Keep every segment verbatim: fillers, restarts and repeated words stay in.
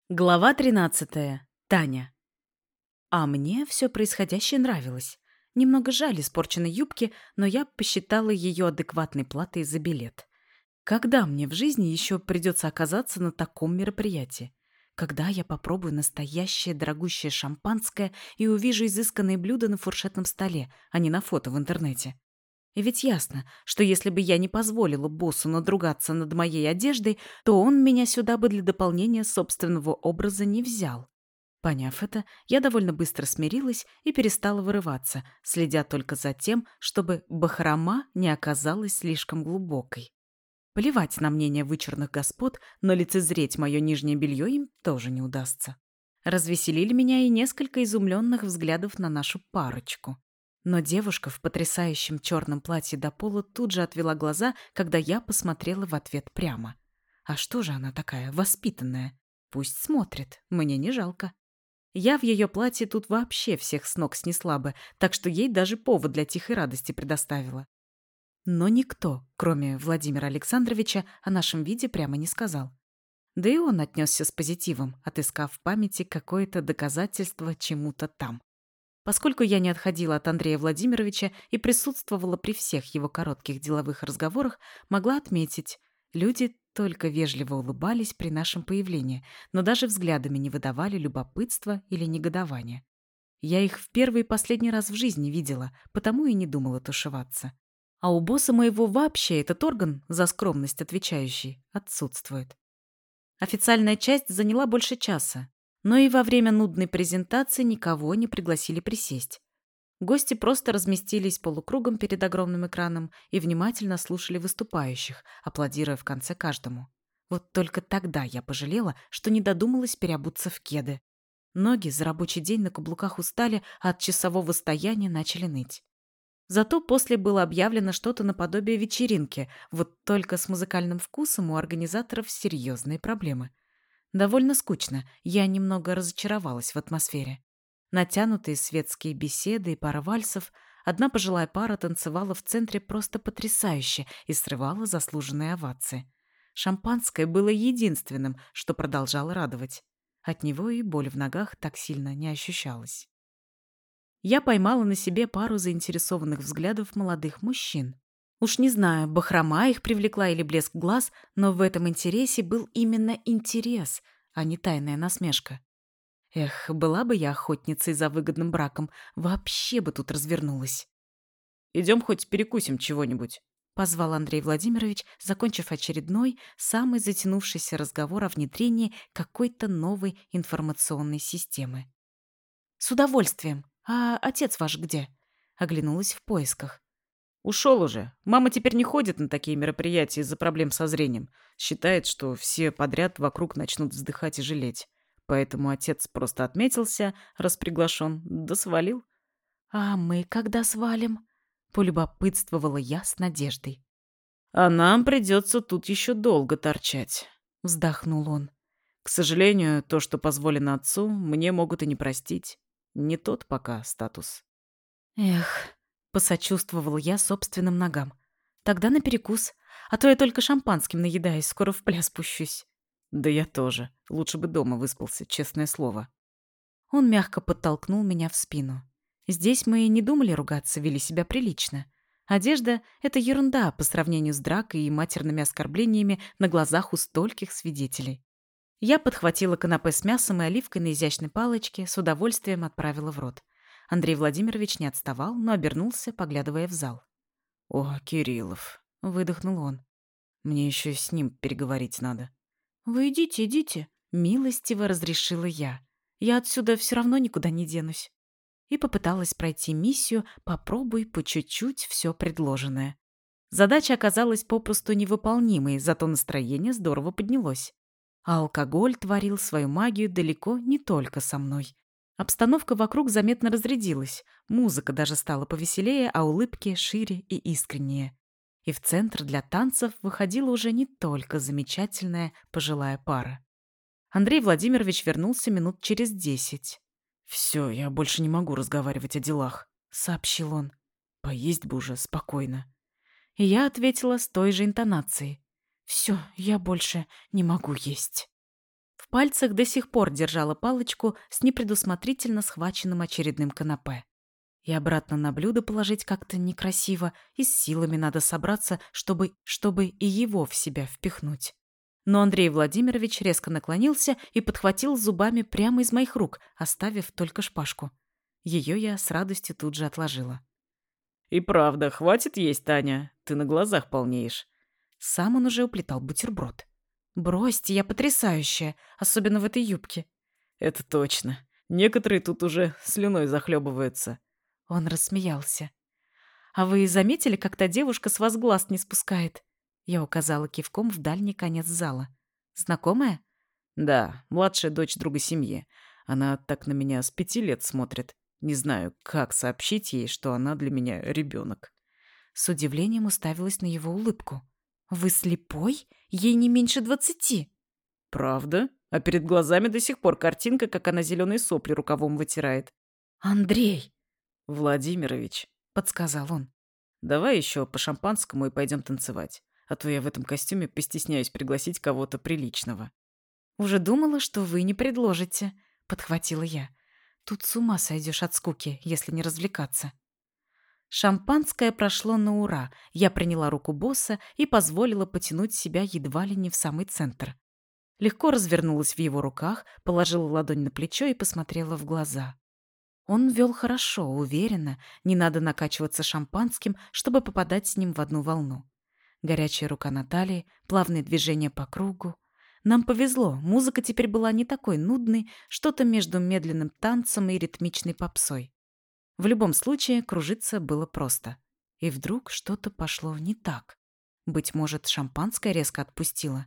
Глава тринадцатая. Таня. А мне все происходящее нравилось. Немного жаль испорченной юбки, но я посчитала ее адекватной платой за билет. Когда мне в жизни еще придется оказаться на таком мероприятии? Когда я попробую настоящее дорогущее шампанское и увижу изысканные блюда на фуршетном столе, а не на фото в интернете? И ведь ясно, что если бы я не позволила боссу надругаться над моей одеждой, то он меня сюда бы для дополнения собственного образа не взял. Поняв это, я довольно быстро смирилась и перестала вырываться, следя только за тем, чтобы бахрома не оказалась слишком глубокой. Плевать на мнение вычурных господ, но лицезреть мое нижнее белье им тоже не удастся. Развеселили меня и несколько изумленных взглядов на нашу парочку. Но девушка в потрясающем черном платье до пола тут же отвела глаза, когда я посмотрела в ответ прямо. А что же она такая воспитанная? Пусть смотрит, мне не жалко. Я в ее платье тут вообще всех с ног снесла бы, так что ей даже повод для тихой радости предоставила. Но никто, кроме Владимира Александровича, о нашем виде прямо не сказал. Да и он отнесся с позитивом, отыскав в памяти какое-то доказательство чему-то там. Поскольку я не отходила от Андрея Владимировича и присутствовала при всех его коротких деловых разговорах, могла отметить, люди только вежливо улыбались при нашем появлении, но даже взглядами не выдавали любопытства или негодования. Я их в первый и последний раз в жизни видела, потому и не думала тушеваться. А у босса моего вообще этот орган, за скромность отвечающий, отсутствует. Официальная часть заняла больше часа, но и во время нудной презентации никого не пригласили присесть. Гости просто разместились полукругом перед огромным экраном и внимательно слушали выступающих, аплодируя в конце каждому. Вот только тогда я пожалела, что не додумалась переобуться в кеды. Ноги за рабочий день на каблуках устали, а от часового стояния начали ныть. Зато после было объявлено что-то наподобие вечеринки, вот только с музыкальным вкусом у организаторов серьезные проблемы. Довольно скучно, я немного разочаровалась в атмосфере. Натянутые светские беседы и пара вальсов, одна пожилая пара танцевала в центре просто потрясающе и срывала заслуженные овации. Шампанское было единственным, что продолжало радовать. От него и боль в ногах так сильно не ощущалась. Я поймала на себе пару заинтересованных взглядов молодых мужчин. Уж не знаю, бахрома их привлекла или блеск глаз, но в этом интересе был именно интерес, а не тайная насмешка. Эх, была бы я охотницей за выгодным браком, вообще бы тут развернулась. «Идем хоть перекусим чего-нибудь», — позвал Андрей Владимирович, закончив очередной, самый затянувшийся разговор о внедрении какой-то новой информационной системы. «С удовольствием. А отец ваш где?» — оглянулась в поисках. Ушел уже. Мама теперь не ходит на такие мероприятия из-за проблем со зрением. Считает, что все подряд вокруг начнут вздыхать и жалеть. Поэтому отец просто отметился, раз приглашен, да свалил. «А мы когда свалим?» — полюбопытствовала я с надеждой. А нам придется тут еще долго торчать, Вздохнул он. К сожалению, то, что позволено отцу, мне могут и не простить. Не тот пока статус. Эх, посочувствовала я собственным ногам. Тогда на перекус, а то я только шампанским наедаюсь, скоро в пляс пущусь. Да я тоже. Лучше бы дома выспался, честное слово. Он мягко подтолкнул меня в спину. Здесь мы и не думали ругаться, вели себя прилично. Одежда — это ерунда по сравнению с дракой и матерными оскорблениями на глазах у стольких свидетелей. Я подхватила канапе с мясом и оливкой на изящной палочке, с удовольствием отправила в рот. Андрей Владимирович не отставал, но обернулся, поглядывая в зал. «О, Кириллов», — выдохнул он. «Мне еще с ним переговорить надо». «Вы идите, идите», — милостиво разрешила я. «Я отсюда все равно никуда не денусь». И попыталась пройти миссию «Попробуй по чуть-чуть все предложенное». Задача оказалась попросту невыполнимой, зато настроение здорово поднялось. А алкоголь творил свою магию далеко не только со мной. Обстановка вокруг заметно разрядилась, музыка даже стала повеселее, а улыбки шире и искреннее. И в центр для танцев выходила уже не только замечательная пожилая пара. Андрей Владимирович вернулся минут через десять. «Все, я больше не могу разговаривать о делах», — сообщил он. «Поесть бы уже спокойно». И я ответила с той же интонацией. «Все, я больше не могу есть». пальцах до сих пор держала палочку с непредусмотрительно схваченным очередным канапе. И обратно на блюдо положить как-то некрасиво, и с силами надо собраться, чтобы, чтобы и его в себя впихнуть. Но Андрей Владимирович резко наклонился и подхватил зубами прямо из моих рук, оставив только шпажку. Ее я с радостью тут же отложила. «И правда, хватит есть, Таня. Ты на глазах полнеешь». Сам он уже уплетал бутерброд. «Бросьте, я потрясающая, особенно в этой юбке». «Это точно. Некоторые тут уже слюной захлебываются». Он рассмеялся. «А вы заметили, как та девушка с вас глаз не спускает?» Я указала кивком в дальний конец зала. «Знакомая?» «Да, младшая дочь друга семьи. Она так на меня с пяти лет смотрит. Не знаю, как сообщить ей, что она для меня ребенок». С удивлением уставилась на его улыбку. «Вы слепой? Ей не меньше двадцати». «Правда? А перед глазами до сих пор картинка, как она зеленые сопли рукавом вытирает». «Андрей!» «Владимирович», — подсказал он. «давай еще по шампанскому и пойдем танцевать. А то я в этом костюме постесняюсь пригласить кого-то приличного». «Уже думала, что вы не предложите», — подхватила я. «Тут с ума сойдешь от скуки, если не развлекаться». Шампанское прошло на ура. Я приняла руку босса и позволила потянуть себя едва ли не в самый центр. Легко развернулась в его руках, положила ладонь на плечо и посмотрела в глаза. Он вел хорошо, уверенно, не надо накачиваться шампанским, чтобы попадать с ним в одну волну. Горячая рука Натальи, плавные движения по кругу. Нам повезло, музыка теперь была не такой нудной, что-то между медленным танцем и ритмичной попсой. В любом случае, кружиться было просто. И вдруг что-то пошло не так. Быть может, шампанское резко отпустило.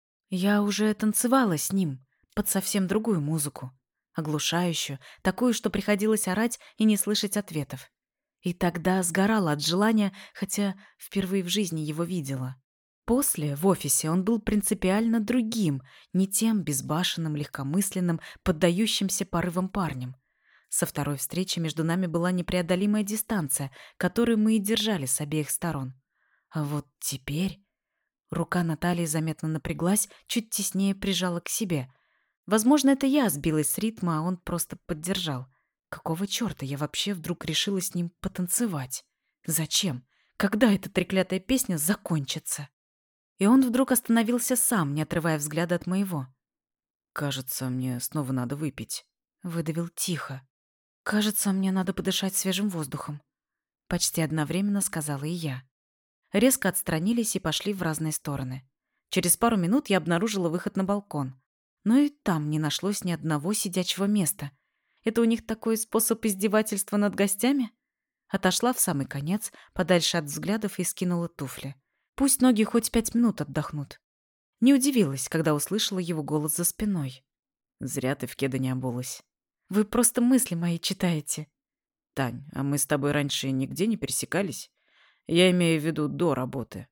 Я уже танцевала с ним, под совсем другую музыку. Оглушающую, такую, что приходилось орать и не слышать ответов. И тогда сгорала от желания, хотя впервые в жизни его видела. После, в офисе, он был принципиально другим, не тем безбашенным, легкомысленным, поддающимся порывам парнем. Со второй встречи между нами была непреодолимая дистанция, которую мы и держали с обеих сторон. А вот теперь... Рука Натальи заметно напряглась, чуть теснее прижала к себе. Возможно, это я сбилась с ритма, а он просто поддержал. Какого черта я вообще вдруг решила с ним потанцевать? Зачем? Когда эта треклятая песня закончится? И он вдруг остановился сам, не отрывая взгляда от моего. «Кажется, мне снова надо выпить», — выдавил тихо. «Кажется, мне надо подышать свежим воздухом», — почти одновременно сказала и я. Резко отстранились и пошли в разные стороны. Через пару минут я обнаружила выход на балкон. Но и там не нашлось ни одного сидячего места. Это у них такой способ издевательства над гостями? Отошла в самый конец, подальше от взглядов, и скинула туфли. Пусть ноги хоть пять минут отдохнут. Не удивилась, когда услышала его голос за спиной. «Зря ты в кеды не обулась». «Вы просто мысли мои читаете». «Тань, а мы с тобой раньше нигде не пересекались? Я имею в виду до работы».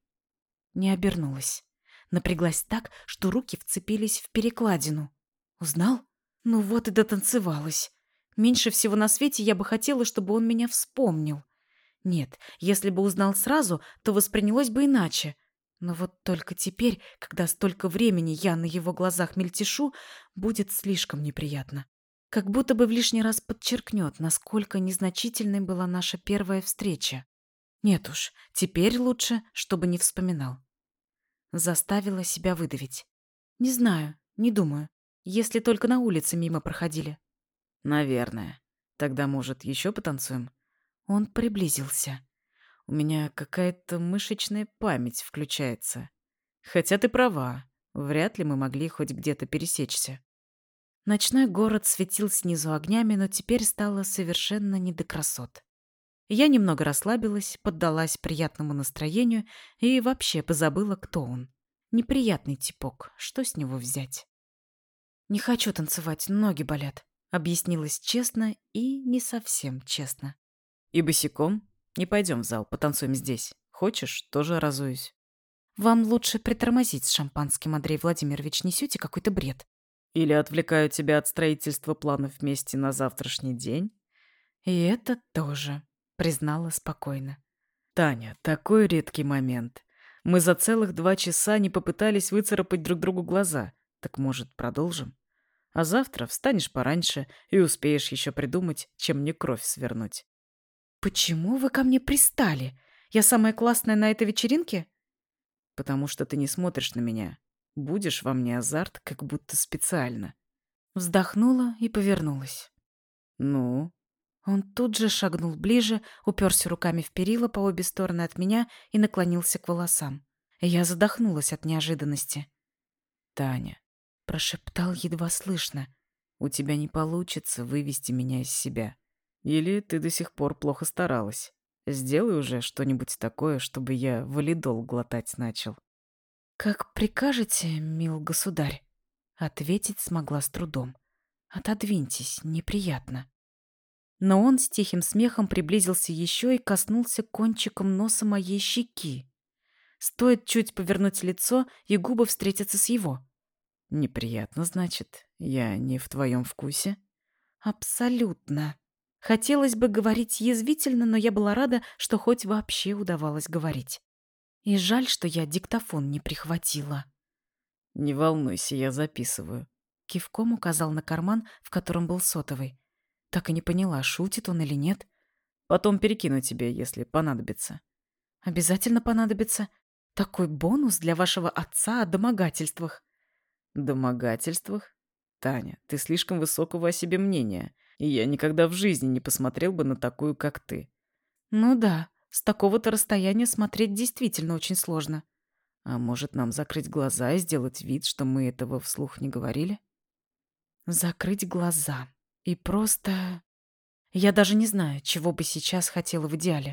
Не обернулась. Напряглась так, что руки вцепились в перекладину. Узнал? Ну вот и дотанцевалась. Меньше всего на свете я бы хотела, чтобы он меня вспомнил. Нет, если бы узнал сразу, то воспринялось бы иначе. Но вот только теперь, когда столько времени я на его глазах мельтешу, будет слишком неприятно. Как будто бы в лишний раз подчеркнет, насколько незначительной была наша первая встреча. Нет уж, теперь лучше, чтобы не вспоминал. Заставила себя выдавить. Не знаю, не думаю. Если только на улице мимо проходили. «Наверное. Тогда, может, еще потанцуем?» Он приблизился. «У меня какая-то мышечная память включается. Хотя ты права. Вряд ли мы могли хоть где-то пересечься». Ночной город светил снизу огнями, но теперь стало совершенно не до красот. Я немного расслабилась, поддалась приятному настроению и вообще позабыла, кто он. Неприятный типок, что с него взять? «Не хочу танцевать, ноги болят», — объяснилась честно и не совсем честно. «И босиком? Не пойдем в зал, потанцуем здесь. Хочешь, тоже разуюсь». «Вам лучше притормозить с шампанским, Андрей Владимирович, несете какой-то бред». «Или отвлекаю тебя от строительства планов вместе на завтрашний день?» «И это тоже», — признала спокойно. «Таня, такой редкий момент. Мы за целых два часа не попытались выцарапать друг другу глаза. Так, может, продолжим? А завтра встанешь пораньше и успеешь еще придумать, чем мне кровь свернуть. «Почему вы ко мне пристали? Я самая классная на этой вечеринке?» Потому что ты не смотришь на меня. Будешь во мне азарт, как будто специально. Вздохнула и повернулась. Ну? Он тут же шагнул ближе, уперся руками в перила по обе стороны от меня и наклонился к волосам. Я задохнулась от неожиданности. Таня, Прошептал едва слышно. у тебя не получится вывести меня из себя. Или ты до сих пор плохо старалась. Сделай уже что-нибудь такое, чтобы я валидол глотать начал. «Как прикажете, мил государь?» Ответить смогла с трудом. «Отодвиньтесь, неприятно». Но он с тихим смехом приблизился еще и коснулся кончиком носа моей щеки. Стоит чуть повернуть лицо, и губы встретятся с его. Неприятно, значит. Я не в твоем вкусе? Абсолютно. Хотелось бы говорить язвительно, но я была рада, что хоть вообще удавалось говорить. И жаль, что я диктофон не прихватила. Не волнуйся, я записываю. Кивком указал на карман, в котором был сотовый. Так и не поняла, шутит он или нет. Потом перекину тебе, если понадобится. Обязательно понадобится. Такой бонус для вашего отца о домогательствах. Домогательствах? Таня, ты слишком высокого о себе мнения, и я никогда в жизни не посмотрел бы на такую, как ты. Ну да, с такого-то расстояния смотреть действительно очень сложно. А может, нам закрыть глаза и сделать вид, что мы этого вслух не говорили? Закрыть глаза. И просто... Я даже не знаю, чего бы сейчас хотела в идеале.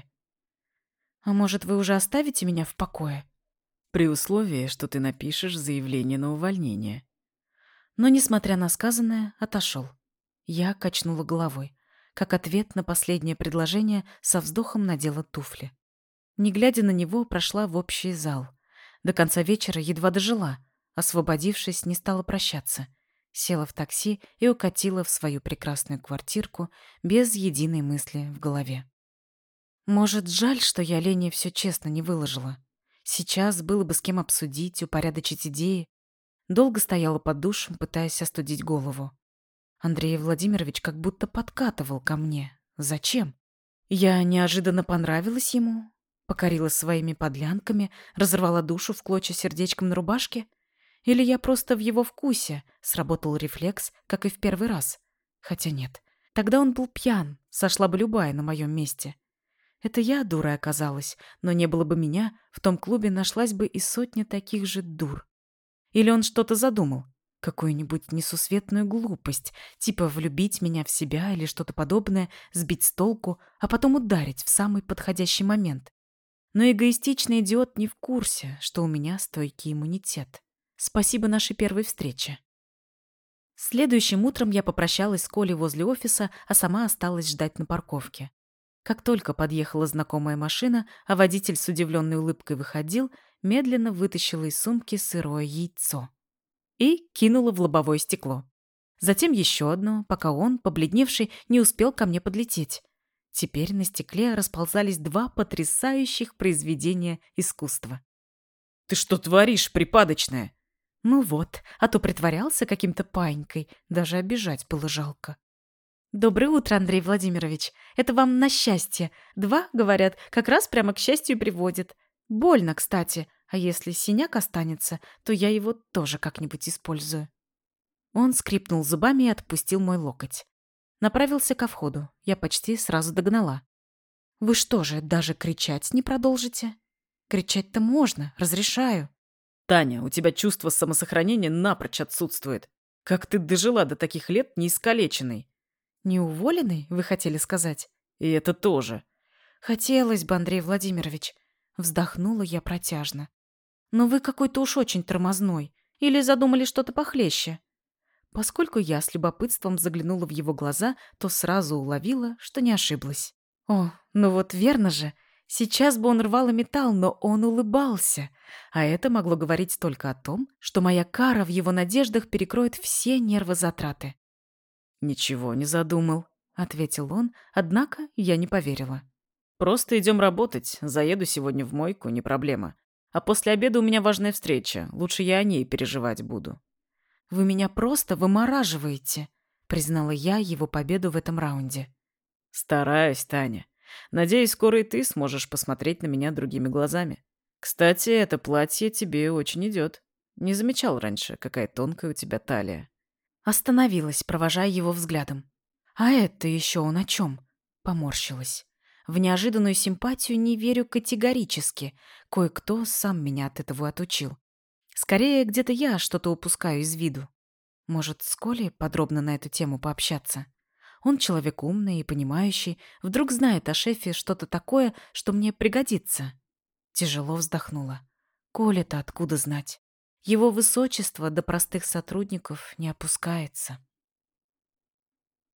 А может, вы уже оставите меня в покое? При условии, что ты напишешь заявление на увольнение. Но, несмотря на сказанное, отошел. Я качнула головой. Как ответ на последнее предложение, со вздохом надела туфли. Не глядя на него, прошла в общий зал. До конца вечера едва дожила. Освободившись, не стала прощаться. Села в такси и укатила в свою прекрасную квартирку без единой мысли в голове. Может, жаль, что я Лене все честно не выложила. Сейчас было бы с кем обсудить, упорядочить идеи. Долго стояла под душем, пытаясь остудить голову. Андрей Владимирович как будто подкатывал ко мне. Зачем? Я неожиданно понравилась ему, покорила своими подлянками, разорвала душу в клочья сердечком на рубашке? Или я просто в его вкусе, сработал рефлекс, как и в первый раз? Хотя нет, тогда он был пьян, сошла бы любая на моем месте. Это я дурой оказалась, но не было бы меня, в том клубе нашлась бы и сотня таких же дур. Или он что-то задумал? Какую-нибудь несусветную глупость, типа влюбить меня в себя или что-то подобное, сбить с толку, а потом ударить в самый подходящий момент. Но эгоистичный идиот не в курсе, что у меня стойкий иммунитет. Спасибо нашей первой встрече. Следующим утром я попрощалась с Колей возле офиса, а сама осталась ждать на парковке. Как только подъехала знакомая машина, а водитель с удивленной улыбкой выходил, медленно вытащила из сумки сырое яйцо и кинула в лобовое стекло. Затем еще одно, пока он, побледневший, не успел ко мне подлететь. Теперь на стекле расползались два потрясающих произведения искусства. «Ты что творишь, припадочная?» Ну вот, а то притворялся каким-то паинькой, даже обижать было жалко. «Доброе утро, Андрей Владимирович. Это вам на счастье. Два, говорят, как раз прямо к счастью приводит. Больно, кстати, а если синяк останется, то я его тоже как-нибудь использую». Он скрипнул зубами и отпустил мой локоть. Направился ко входу. Я почти сразу догнала. «Вы что же, даже кричать не продолжите?» «Кричать-то можно, разрешаю». Таня, у тебя чувство самосохранения напрочь отсутствует. Как ты дожила до таких лет неискалеченной? «Не уволенный, вы хотели сказать?» И это тоже. «Хотелось бы, Андрей Владимирович». Вздохнула я протяжно. «Но вы какой-то уж очень тормозной. Или задумали что-то похлеще?» Поскольку я с любопытством заглянула в его глаза, то сразу уловила, что не ошиблась. О, ну вот верно же. Сейчас бы он рвал и металл, но он улыбался. А это могло говорить только о том, что моя кара в его надеждах перекроет все нервозатраты. «Ничего не задумал», — ответил он, однако я не поверила. «Просто идем работать. Заеду сегодня в мойку, не проблема. А после обеда у меня важная встреча. Лучше я о ней переживать буду». Вы меня просто вымораживаете», — признала я его победу в этом раунде. Стараюсь, Таня. Надеюсь, скоро и ты сможешь посмотреть на меня другими глазами. Кстати, это платье тебе очень идет. Не замечал раньше, какая тонкая у тебя талия. Остановилась, провожая его взглядом. «А это еще он о чем?» Поморщилась. В неожиданную симпатию не верю категорически. Кое-кто сам меня от этого отучил. Скорее, где-то я что-то упускаю из виду. Может, с Колей подробно на эту тему пообщаться? Он человек умный и понимающий, вдруг знает о шефе что-то такое, что мне пригодится. Тяжело вздохнула. Коля-то откуда знать? Его высочество до простых сотрудников не опускается.